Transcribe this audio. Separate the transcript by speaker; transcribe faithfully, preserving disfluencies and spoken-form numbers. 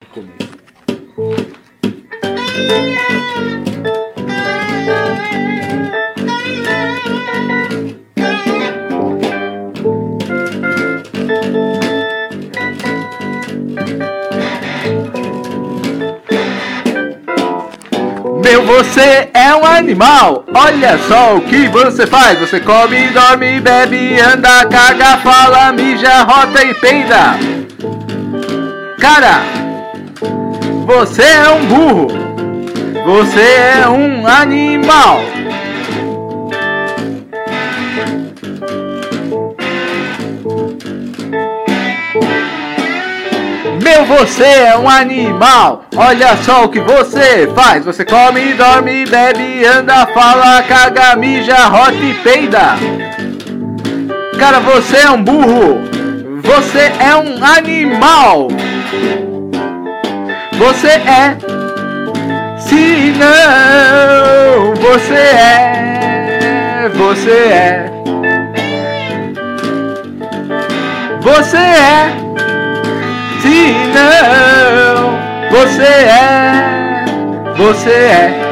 Speaker 1: começo. Meu, você é um animal, olha só o que você faz. Você come, dorme, bebe, anda, caga, fala, mija, rota e peida. Cara, você é um burro, você é um animal. Meu, você é um animal, olha só o que você faz. Você come, dorme, bebe, anda, fala, caga, mija, rota e peida. Cara, você é um burro, você é um animal. Você é, se não, você é, você é, você é. Se não, você é, você é.